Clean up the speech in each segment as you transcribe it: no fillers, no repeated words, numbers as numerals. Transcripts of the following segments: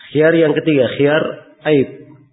Khiyar yang ketiga, khiyar aib.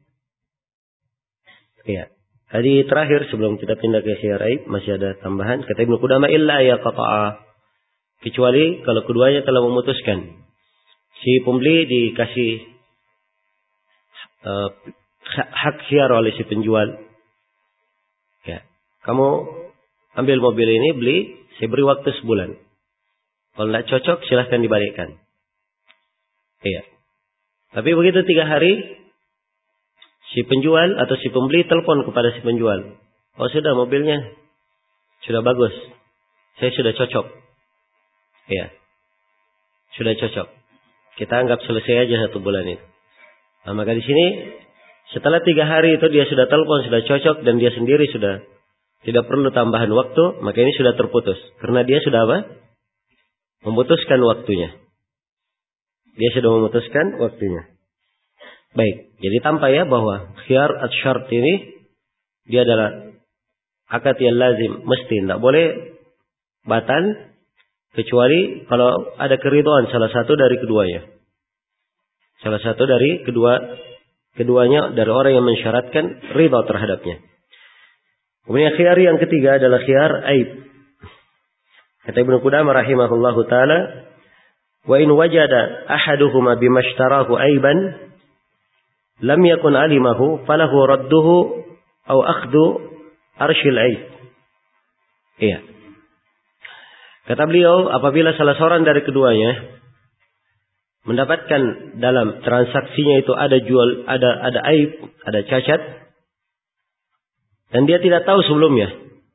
Ya. Tadi terakhir sebelum kita pindah ke khiyar aib masih ada tambahan. Kata Ibnu Qudamah illa yaqta'a. Kecuali kalau keduanya telah memutuskan. Si pembeli dikasih hak khiyar oleh si penjual. Ya. Kamu ambil mobil ini, beli, saya beri waktu sebulan. Kalau tidak cocok silahkan dibalikkan. Iya. Tapi begitu 3 hari, si penjual atau si pembeli telepon kepada si penjual. Oh sudah, mobilnya sudah bagus. Saya sudah cocok. Iya. Sudah cocok. Kita anggap selesai aja 1 bulan ini. Nah, maka di sini setelah 3 hari itu dia sudah telepon, sudah cocok dan dia sendiri sudah tidak perlu tambahan waktu, maka ini sudah terputus. Karena dia sudah apa? Memutuskan waktunya. Dia sudah memutuskan waktunya. Baik, jadi tampak ya bahwa khiyar at-syart ini dia adalah akad yang lazim, mesti, tidak boleh batal kecuali kalau ada keridhaan salah satu dari keduanya. Salah satu dari keduanya dari orang yang mensyaratkan ridha terhadapnya. Kemudian khiyar yang ketiga adalah khiyar aib. Kata Ibnu Qudamah rahimahullahu taala, wa in wajada ahaduhuma bimashtarahu aiban lam yakun alimahu falahu radduhu aw akhdhu arsyil aib. Iya. Kata beliau, apabila salah seorang dari keduanya mendapatkan dalam transaksinya itu ada aib, ada cacat, dan dia tidak tahu sebelumnya,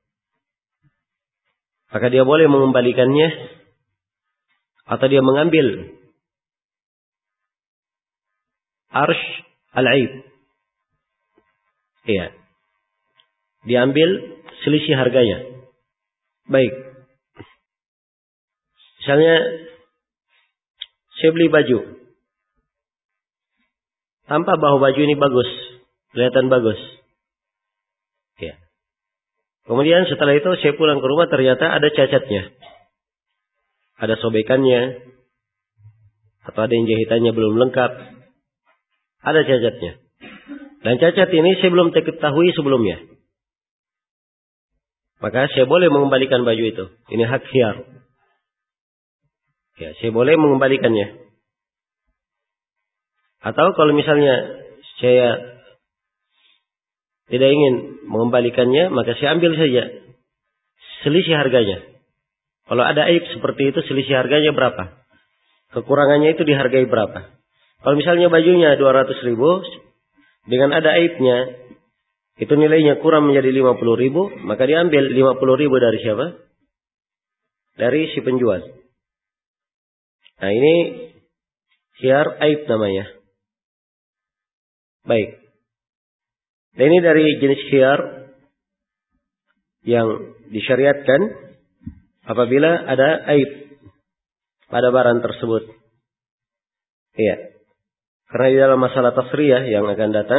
maka dia boleh mengembalikannya atau dia mengambil arsh al-aib. Iya. Diambil selisih harganya. Baik. Misalnya saya beli baju. Tampak bahwa baju ini bagus, kelihatan bagus. Ya. Kemudian setelah itu saya pulang ke rumah ternyata ada cacatnya. Ada sobekannya. Atau ada yang jahitannya belum lengkap. Ada cacatnya. Dan cacat ini saya belum ketahui sebelumnya. Maka saya boleh mengembalikan baju itu. Ini hak khiyar. Ya, saya boleh mengembalikannya. Atau kalau misalnya saya tidak ingin mengembalikannya, maka saya ambil saja selisih harganya. Kalau ada aib seperti itu, selisih harganya berapa? Kekurangannya itu dihargai berapa? Kalau misalnya bajunya 200.000, dengan ada aibnya, itu nilainya kurang menjadi 50.000, maka diambil 50.000 dari siapa? Dari si penjual. Nah ini khiyar aib namanya. Baik. Dan ini dari jenis khiyar yang disyariatkan apabila ada aib pada barang tersebut. Iya. Karena di dalam masalah tasriyah yang akan datang,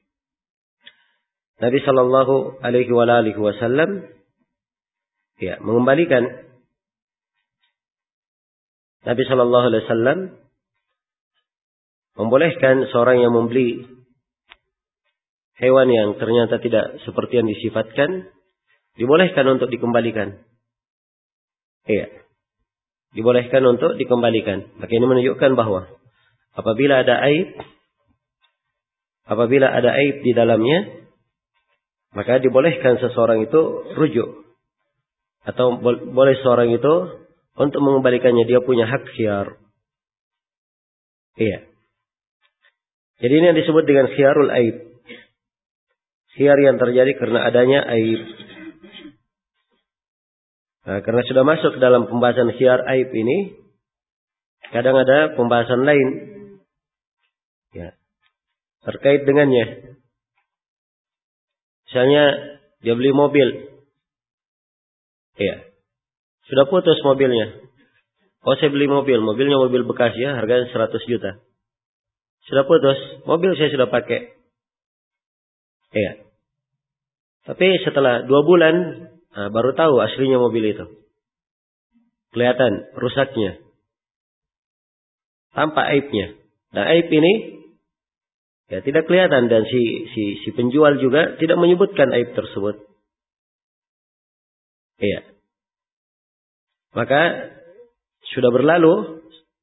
Nabi Shallallahu Alaihi Wasallam ya mengembalikan. Nabi Shallallahu Alaihi Wasallam membolehkan seorang yang membeli hewan yang ternyata tidak seperti yang disifatkan, dibolehkan untuk dikembalikan. Iya. Dibolehkan untuk dikembalikan. Maka ini menunjukkan bahwa apabila ada aib di dalamnya, maka dibolehkan seseorang itu rujuk. Atau boleh seorang itu untuk mengembalikannya, dia punya hak khiyar. Iya. Jadi ini yang disebut dengan khiyarul aib. Khiyar yang terjadi karena adanya aib. Nah, karena sudah masuk dalam pembahasan khiyar aib ini, kadang ada pembahasan lain ya, terkait dengannya. Misalnya dia beli mobil. Ya. Sudah putus mobilnya. Oh saya beli mobilnya mobil bekas ya, harganya 100 juta. Sudah putus, mobil saya sudah pakai. Iya. Tapi setelah 2 bulan, baru tahu aslinya mobil itu. Kelihatan rusaknya. Tampak aibnya. Nah, aib ini ya tidak kelihatan dan si penjual juga tidak menyebutkan aib tersebut. Iya. Maka sudah berlalu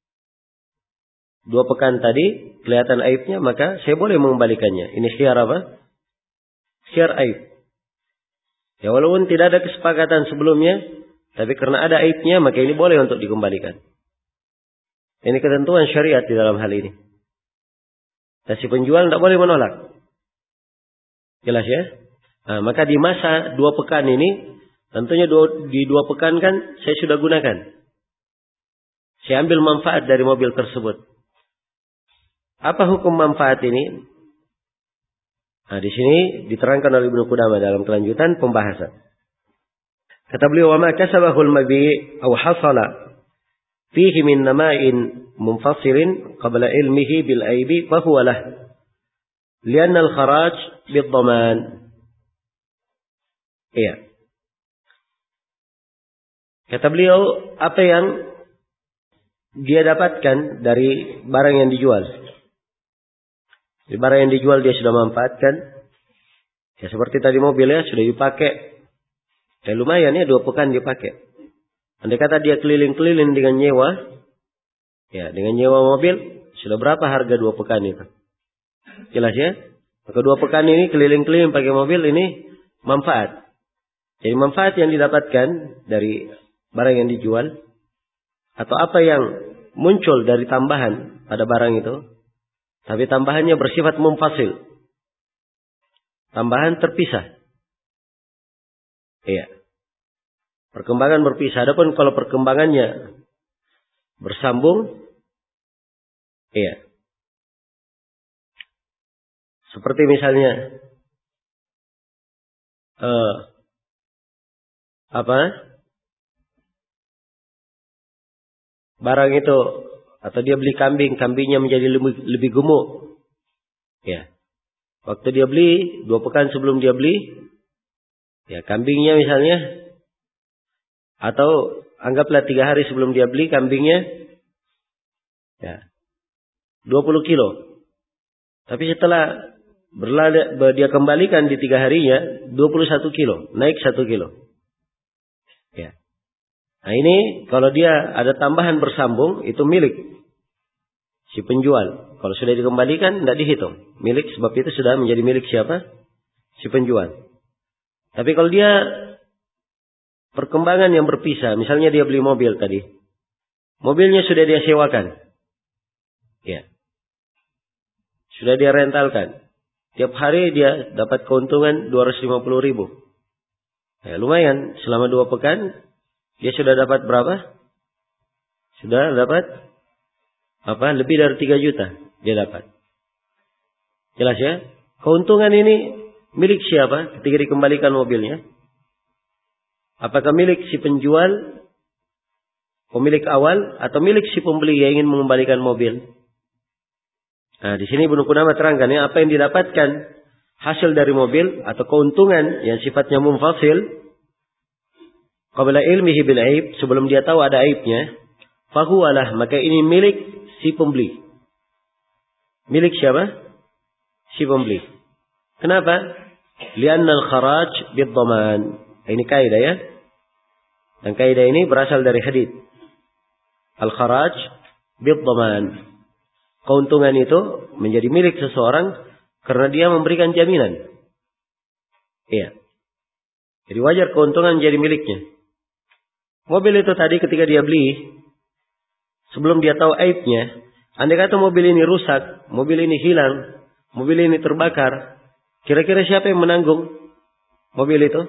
2 pekan tadi kelihatan aibnya, maka saya boleh mengembalikannya. Ini khiyar apa? Khiyar aib. Ya walaupun tidak ada kesepakatan sebelumnya, tapi karena ada aibnya maka ini boleh untuk dikembalikan. Ini ketentuan syariat di dalam hal ini. Dan si penjual tidak boleh menolak. Jelas ya? Nah, maka di masa 2 pekan ini, tentunya di 2 pekan kan saya sudah gunakan. Saya ambil manfaat dari mobil tersebut. Apa hukum manfaat ini? Nah, di sini diterangkan oleh Ibnu Qudamah dalam kelanjutan pembahasan. Kata beliau, "Wa ma kasabahu al-mabi' aw hasala fihi min nama'in munfasilin qabla ilmihi bil aibi fa huwa lah. Lianna al-kharaj bid-dhaman." Iya. Kata beliau, apa yang dia dapatkan dari barang yang dijual. Di barang yang dijual dia sudah manfaatkan. Ya seperti tadi mobilnya sudah dipakai. Ya lumayan ya 2 pekan dipakai. Andai kata dia keliling-keliling dengan nyewa. Ya dengan nyewa mobil. Sudah berapa harga 2 pekan itu? Jelas ya? Maka 2 pekan ini keliling-keliling pakai mobil ini manfaat. Jadi manfaat yang didapatkan dari barang yang dijual. Atau apa yang muncul dari tambahan pada barang itu. Tapi tambahannya bersifat munfasil. Tambahan terpisah. Iya. Perkembangan berpisah. Adapun kalau perkembangannya bersambung. Iya. Seperti misalnya. Barang itu. Atau dia beli kambing. Kambingnya menjadi lebih gemuk. Ya. Waktu dia beli. 2 pekan sebelum dia beli. Ya kambingnya misalnya. Atau anggaplah 3 hari sebelum dia beli kambingnya. Ya. 20 kilo. Tapi setelah dia kembalikan di 3 harinya. 21 kilo. Naik 1 kilo. Ya. Nah ini kalau dia ada tambahan bersambung. Itu milik si penjual. Kalau sudah dikembalikan tidak dihitung milik, sebab itu sudah menjadi milik siapa? Si penjual. Tapi kalau dia perkembangan yang berpisah, misalnya dia beli mobil tadi. Mobilnya sudah dia sewakan. Ya. Sudah dia rentalkan. Tiap hari dia dapat keuntungan 250.000. Ya, lumayan selama 2 pekan dia sudah dapat berapa? Sudah dapat lebih dari 3 juta dia dapat. Jelas ya? Keuntungan ini milik siapa ketika dikembalikan mobilnya? Apakah milik si penjual, pemilik awal, atau milik si pembeli yang ingin mengembalikan mobil? Nah, di sini Ibnu Qudamah terangkan ya, apa yang didapatkan hasil dari mobil atau keuntungan yang sifatnya munfasil qabla ilmihi bil aib, sebelum dia tahu ada aibnya, fahuwalah, maka ini milik si pembeli. Milik siapa? Si pembeli. Kenapa? Lianna al-kharaj bid-dhaman. Ini kaidah ya. Dan kaidah ini berasal dari hadits. Al-kharaj bid-dhaman. Keuntungan itu menjadi milik seseorang karena dia memberikan jaminan. Iya. Jadi wajar keuntungan menjadi miliknya. Mobil itu tadi ketika dia beli, sebelum dia tahu aibnya, andai kata mobil ini rusak, mobil ini hilang, mobil ini terbakar, kira-kira siapa yang menanggung mobil itu?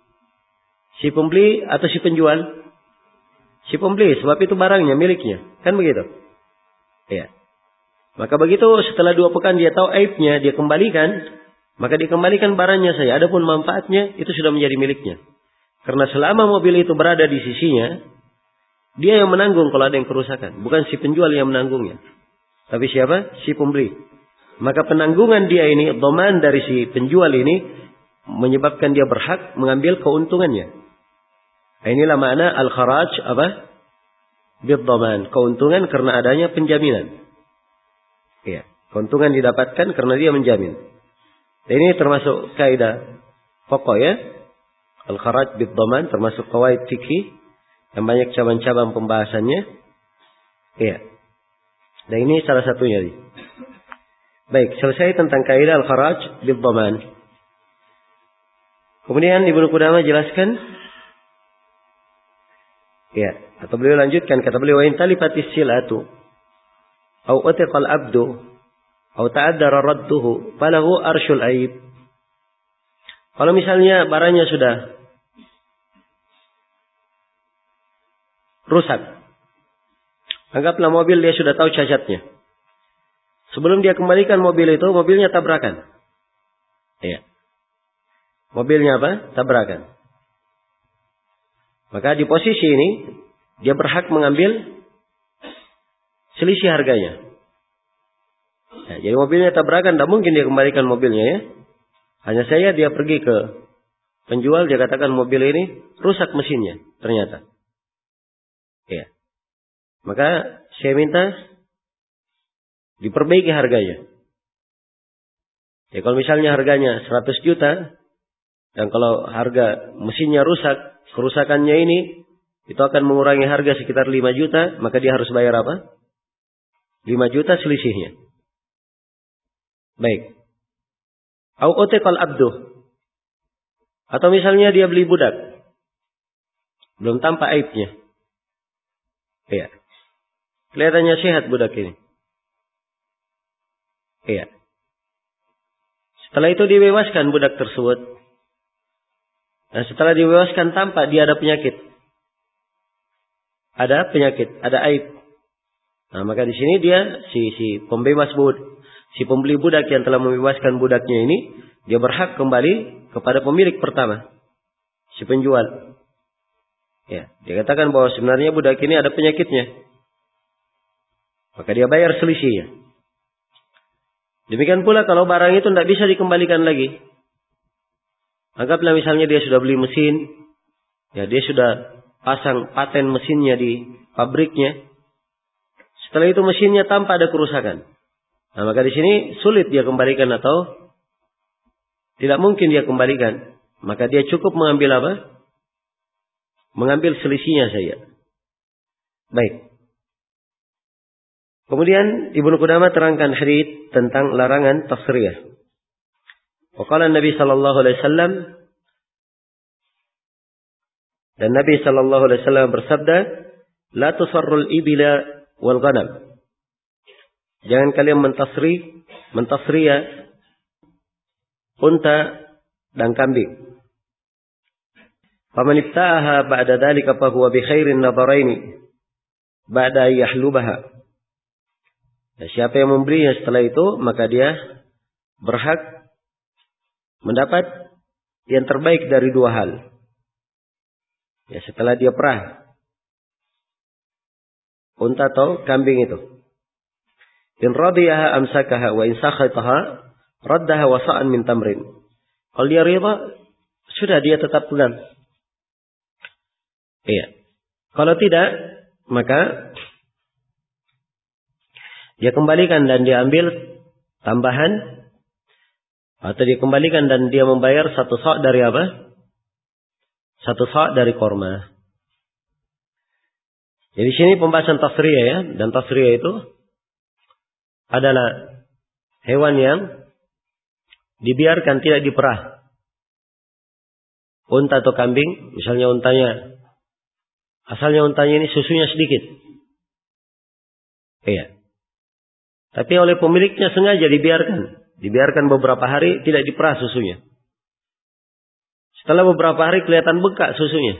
Si pembeli atau si penjual? Si pembeli, sebab itu barangnya, miliknya. Kan begitu? Iya. Maka begitu setelah 2 pekan dia tahu aibnya, dia kembalikan, maka dikembalikan barangnya saya. Adapun manfaatnya, itu sudah menjadi miliknya. Karena selama mobil itu berada di sisinya, dia yang menanggung kalau ada yang kerusakan. Bukan si penjual yang menanggungnya. Tapi siapa? Si pembeli. Maka penanggungan dia ini, dhaman dari si penjual ini, menyebabkan dia berhak mengambil keuntungannya. Nah, inilah makna al-kharaj apa? Bid-dhaman. Keuntungan karena adanya penjaminan. Ya, keuntungan didapatkan karena dia menjamin. Dan ini termasuk kaidah pokok ya. Al-kharaj bid-dhaman termasuk qawaid fikih yang banyak cabang-cabang pembahasannya. Ya. Dan ini salah satunya. Baik, selesai tentang kaidah al-kharaj bid-dhaman. Kemudian Ibnu Qudamah jelaskan, ya, atau beliau lanjutkan, kata beliau, "Wa in talifatis silatu aw utiqal abdu aw ta'addara radduhu falahu arsyul aib." Kalau misalnya barangnya sudah rusak, anggaplah mobil dia sudah tahu cacatnya. Sebelum dia kembalikan mobil itu, mobilnya tabrakan. Ya. Mobilnya apa? Tabrakan. Maka di posisi ini, dia berhak mengambil selisih harganya. Ya, jadi mobilnya tabrakan, tidak mungkin dia kembalikan mobilnya ya. Hanya saja dia pergi ke penjual, dia katakan mobil ini rusak mesinnya, ternyata. Ya. Maka saya minta diperbaiki harganya. Ya, kalau misalnya harganya 100 juta, dan kalau harga mesinnya rusak, kerusakannya ini, itu akan mengurangi harga sekitar 5 juta, maka dia harus bayar apa? 5 juta selisihnya. Baik. Au utiqal abdu. Atau misalnya dia beli budak. Belum tampak aibnya. Iya. Kelihatannya sehat budak ini. Iya. Setelah itu dibebaskan budak tersebut. Nah, setelah dibebaskan tampak dia ada penyakit. Ada penyakit, ada aib. Nah, maka di sini dia si pembebas si pembeli budak yang telah membebaskan budaknya ini, dia berhak kembali kepada pemilik pertama, si penjual. Ya, dia katakan bahwa sebenarnya budak ini ada penyakitnya. Maka dia bayar selisihnya. Demikian pula kalau barang itu tidak bisa dikembalikan lagi. Anggaplah misalnya dia sudah beli mesin, ya dia sudah pasang paten mesinnya di pabriknya. Setelah itu mesinnya tanpa ada kerusakan. Nah, maka di sini sulit dia kembalikan atau tidak mungkin dia kembalikan. Maka dia cukup mengambil apa? Mengambil selisihnya saja. Baik. Kemudian Ibnu Qudamah terangkan hadits tentang larangan tasriyah. Waqala Nabi sallallahu alaihi wasallam, dan Nabi sallallahu alaihi wasallam bersabda, "La tusarrul ibila wal ghanam." Jangan kalian mentasriyah unta dan kambing. Faman ibta'aha ba'da dzalika fa huwa bi khairin nadharaini ba'da yahlubaha. Dan siapa yang membelinya setelah itu, maka dia berhak mendapat yang terbaik dari dua hal. Ya, setelah dia perah unta atau kambing itu. In radiyaha amsakaha wa in sakhataha raddaha wa sa'an min tamrin. Kalau dia rida, sudah dia tetap pegang. Iya. Kalau tidak, maka dia kembalikan dan dia ambil tambahan, atau dia kembalikan dan dia membayar 1 sa' dari apa? 1 sa' dari korma. Jadi sini pembahasan tasriyah ya. Dan tasriyah itu adalah hewan yang dibiarkan tidak diperah. Unta atau kambing, misalnya asalnya untanya ini susunya sedikit. Iya. Tapi oleh pemiliknya sengaja dibiarkan beberapa hari tidak diperah susunya. Setelah beberapa hari kelihatan bekak susunya.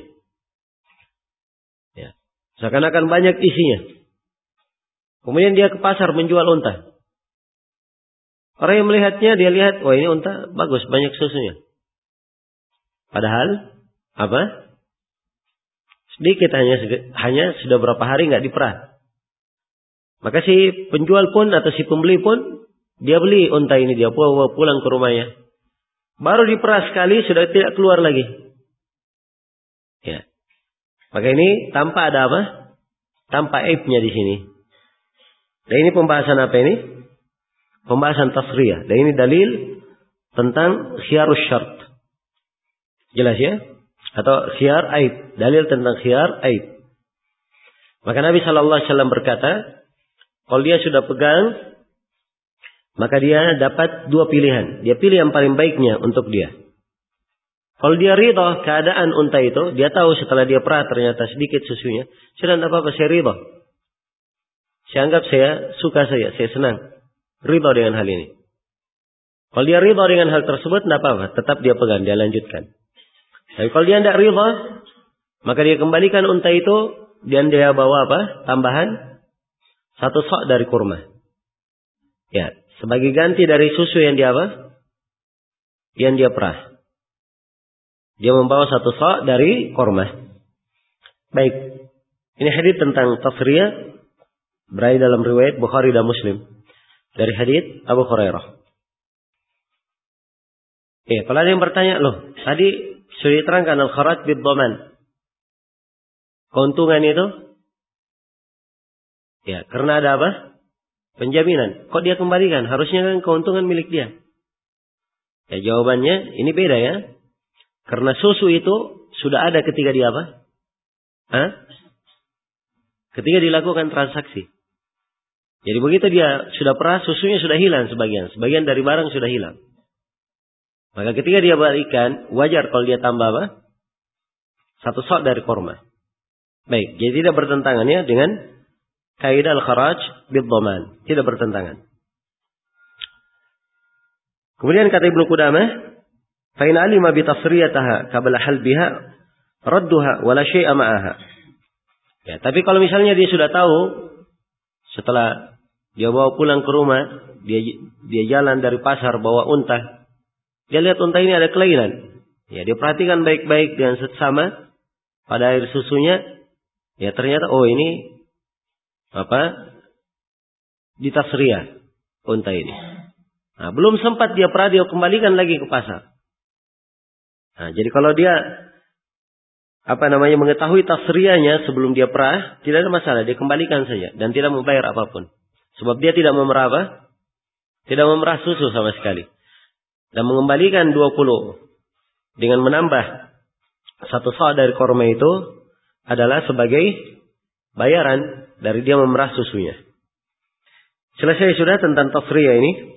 Ya. Seakan-akan banyak isinya. Kemudian dia ke pasar menjual unta. Orang yang melihatnya, dia lihat, wah ini unta bagus, banyak susunya. Padahal, apa? Sedikit, hanya sudah berapa hari nggak diperah. Maka si penjual pun atau si pembeli pun, dia beli unta ini, dia pulang ke rumahnya. Baru diperah sekali, sudah tidak keluar lagi. Ya. Maka ini tanpa ada apa? Tanpa aibnya di sini. Dan ini pembahasan apa ini? pembahasan tasriyah. Dan ini dalil tentang khiyarus syart. Jelas ya? Atau khiyar aib. Dalil tentang khiyar aib. Maka Nabi sallallahu alaihi wasallam berkata, kalau dia sudah pegang, maka dia dapat dua pilihan. Dia pilih yang paling baiknya untuk dia. Kalau dia ridha keadaan unta itu, dia tahu setelah dia perah ternyata sedikit susunya, sudah tidak apa-apa, saya ridha. Saya anggap saya suka saya senang. Ridha dengan hal ini. Kalau dia ridha dengan hal tersebut, tidak apa-apa, tetap dia pegang, dia lanjutkan. Tapi kalau dia tidak ridha, maka dia kembalikan unta itu, dan dia bawa apa? Tambahan 1 sok dari kurma. Ya, sebagai ganti dari susu yang dia apa? Yang dia perah. Dia membawa 1 sok dari kurma. Baik. Ini hadits tentang tasriyah berada dalam riwayat Bukhari dan Muslim. Dari hadits Abu Hurairah. Kalau ada yang bertanya, loh, tadi sudah diterangkan al-kharaj bid-dhaman. Keuntungan itu? Ya, karena ada apa? Penjaminan. Kok dia kembalikan? Harusnya kan keuntungan milik dia. Ya, jawabannya ini beda ya. Karena susu itu sudah ada ketika dia apa? Ketika dilakukan transaksi. Jadi begitu dia sudah perah, susunya sudah hilang sebagian. Sebagian dari barang sudah hilang. Maka ketika dia balikan, wajar kalau dia tambah apa? 1 sok dari kurma. Baik, jadi tidak bertentangan ya dengan kaidah al-kharaj bid-dhaman. Tidak bertentangan. Kemudian kata Ibnu Qudamah, fa in alima bi tasriyataha qabla halbiha radduha wala syai'a ma'aha. Ya, tapi kalau misalnya dia sudah tahu setelah dia bawa pulang ke rumah, dia jalan dari pasar bawa unta. Dia lihat unta ini ada kelainan. Ya, dia perhatikan baik-baik dengan seksama pada air susunya. Ya, ternyata ini ditasriyah unta ini. Nah, belum sempat dia perah, dia kembalikan lagi ke pasar. Nah, jadi kalau dia mengetahui tasriyahnya sebelum dia perah, tidak ada masalah, dia kembalikan saja dan tidak membayar apapun. Sebab dia tidak memerah tidak memerah susu sama sekali. Dan mengembalikan 20 dengan menambah 1 sok dari kurma itu adalah sebagai bayaran dari dia memerah susunya. Selesai sudah tentang tasriyah ini.